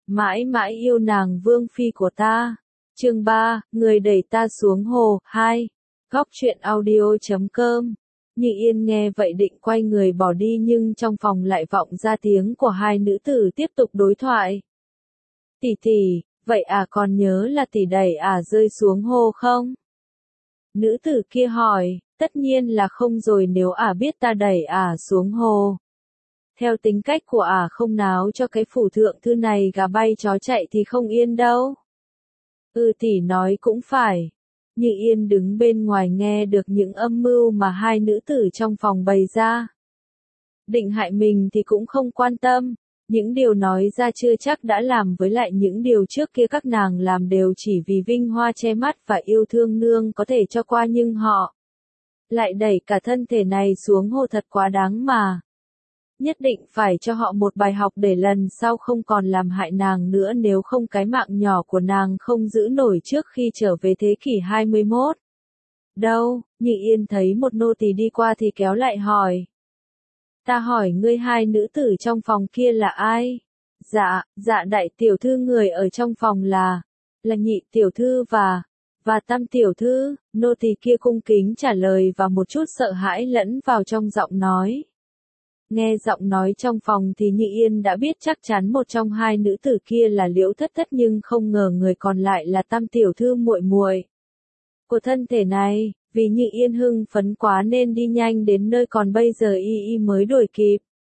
mãi mãi yêu nàng vương phi của ta. Chương 3, người đẩy ta xuống hồ. 2. Góc truyện audio.com. Nhị Yên nghe vậy định quay người bỏ đi nhưng trong phòng lại vọng ra tiếng của hai nữ tử tiếp tục đối thoại. Tỷ tỷ, vậy còn nhớ là tỷ đẩy rơi xuống hồ không? Nữ tử kia hỏi, tất nhiên là không rồi, nếu biết ta đẩy xuống hồ. Theo tính cách của không náo cho cái phủ thượng thư này gà bay chó chạy thì không yên đâu. Tỷ nói cũng phải. Nhị Yên đứng bên ngoài nghe được những âm mưu mà hai nữ tử trong phòng bày ra. Định hại mình thì cũng không quan tâm, những điều nói ra chưa chắc đã làm, với lại những điều trước kia các nàng làm đều chỉ vì vinh hoa che mắt và yêu thương nương có thể cho qua, nhưng họ lại đẩy cả thân thể này xuống hồ, thật quá đáng mà. Nhất định phải cho họ một bài học để lần sau không còn làm hại nàng nữa, nếu không cái mạng nhỏ của nàng không giữ nổi trước khi trở về thế kỷ 21. Đâu? Nhị Yên thấy một nô tỳ đi qua thì kéo lại hỏi. Ta hỏi ngươi, hai nữ tử trong phòng kia là ai? Dạ đại tiểu thư, người ở trong phòng là nhị tiểu thư và tam tiểu thư. Nô tỳ kia cung kính trả lời và một chút sợ hãi lẫn vào trong giọng nói. Nghe giọng nói trong phòng thì Nhị Yên đã biết chắc chắn một trong hai nữ tử kia là Liễu Thất Thất, nhưng không ngờ người còn lại là tam tiểu thư muội muội của thân thể này. Vì Nhị Yên hưng phấn quá nên đi nhanh đến nơi, còn bây giờ y mới đuổi kịp.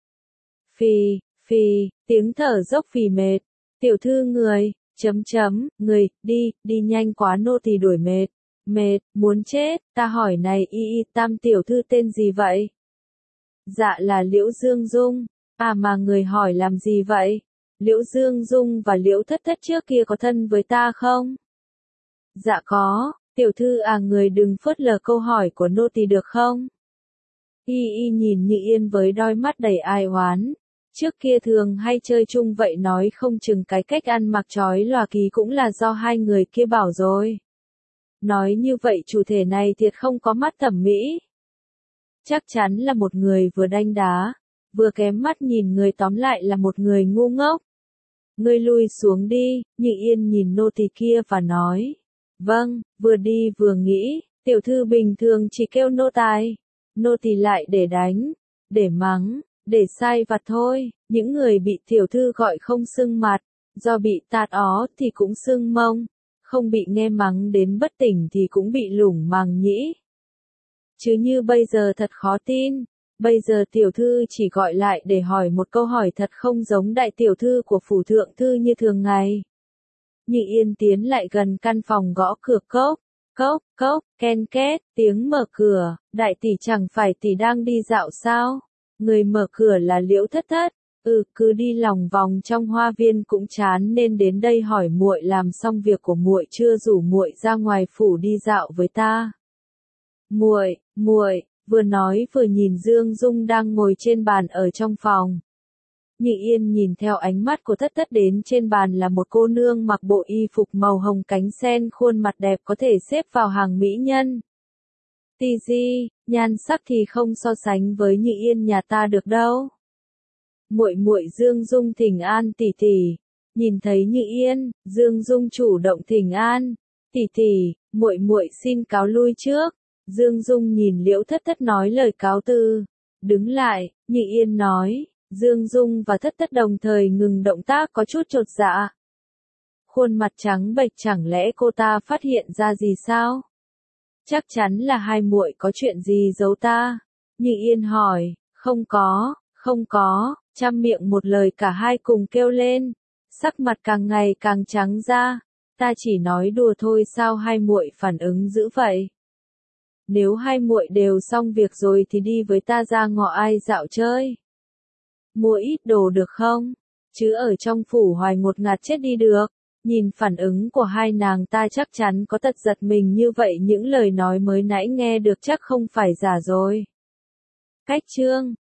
Phì, tiếng thở dốc phì mệt. Tiểu thư người, người, đi nhanh quá, nô tỳ đuổi mệt, muốn chết. Ta hỏi này, tam tiểu thư tên gì vậy? Dạ là Liễu Dương Dung. Mà người hỏi làm gì vậy? Liễu Dương Dung và Liễu Thất Thất trước kia có thân với ta không? Dạ có. Tiểu thư người đừng phớt lờ câu hỏi của nô tỳ được không? Y nhìn Nhị Yên với đôi mắt đầy ai oán. Trước kia thường hay chơi chung vậy, nói không chừng cái cách ăn mặc chói lòa ký cũng là do hai người kia bảo rồi. Nói như vậy chủ thể này thiệt không có mắt thẩm mỹ. Chắc chắn là một người vừa đanh đá, vừa kém mắt nhìn người, tóm lại là một người ngu ngốc. Ngươi lui xuống đi. Nhị Yên nhìn nô tỳ kia và nói. Vâng, vừa đi vừa nghĩ, tiểu thư bình thường chỉ kêu nô tài. Nô tỳ lại để đánh, để mắng, để sai vặt thôi. Những người bị tiểu thư gọi không sưng mặt, do bị tạt ó thì cũng sưng mông, không bị nghe mắng đến bất tỉnh thì cũng bị lủng màng nhĩ. Chứ như bây giờ thật khó tin. Bây giờ tiểu thư chỉ gọi lại để hỏi một câu hỏi, thật không giống đại tiểu thư của phủ thượng thư như thường ngày. Nhị Yên tiến lại gần căn phòng, gõ cửa, cốc, ken két, tiếng mở cửa. Đại tỷ, chẳng phải tỷ đang đi dạo sao? Người mở cửa là Liễu Thất Thất. Cứ đi lòng vòng trong hoa viên cũng chán nên đến đây hỏi muội, làm xong việc của muội chưa, rủ muội ra ngoài phủ đi dạo với ta. Muội, vừa nói vừa nhìn Dương Dung đang ngồi trên bàn ở trong phòng. Nhị Yên nhìn theo ánh mắt của Thất Thất, đến trên bàn là một cô nương mặc bộ y phục màu hồng cánh sen, khuôn mặt đẹp có thể xếp vào hàng mỹ nhân. Nhan sắc thì không so sánh với Nhị Yên nhà ta được đâu. Muội Dương Dung thỉnh an tỷ tỷ. Nhìn thấy Nhị Yên, Dương Dung chủ động thỉnh an. Tỷ, muội xin cáo lui trước. Dương Dung nhìn Liễu Thất Thất nói lời cáo từ. Đứng lại, Nhị Yên nói. Dương Dung và Thất Thất đồng thời ngừng động tác, có chút chột dạ. Khuôn mặt trắng bệch, chẳng lẽ cô ta phát hiện ra gì sao? Chắc chắn là hai muội có chuyện gì giấu ta. Nhị Yên hỏi. Không có, trăm miệng một lời cả hai cùng kêu lên. Sắc mặt càng ngày càng trắng ra. Ta chỉ nói đùa thôi, sao hai muội phản ứng dữ vậy? Nếu hai muội đều xong việc rồi thì đi với ta ra ngõ ai dạo chơi. Mua ít đồ được không? Chứ ở trong phủ hoài ngột ngạt chết đi được. Nhìn phản ứng của hai nàng ta chắc chắn có tật giật mình như vậy, những lời nói mới nãy nghe được chắc không phải giả rồi. Cách chương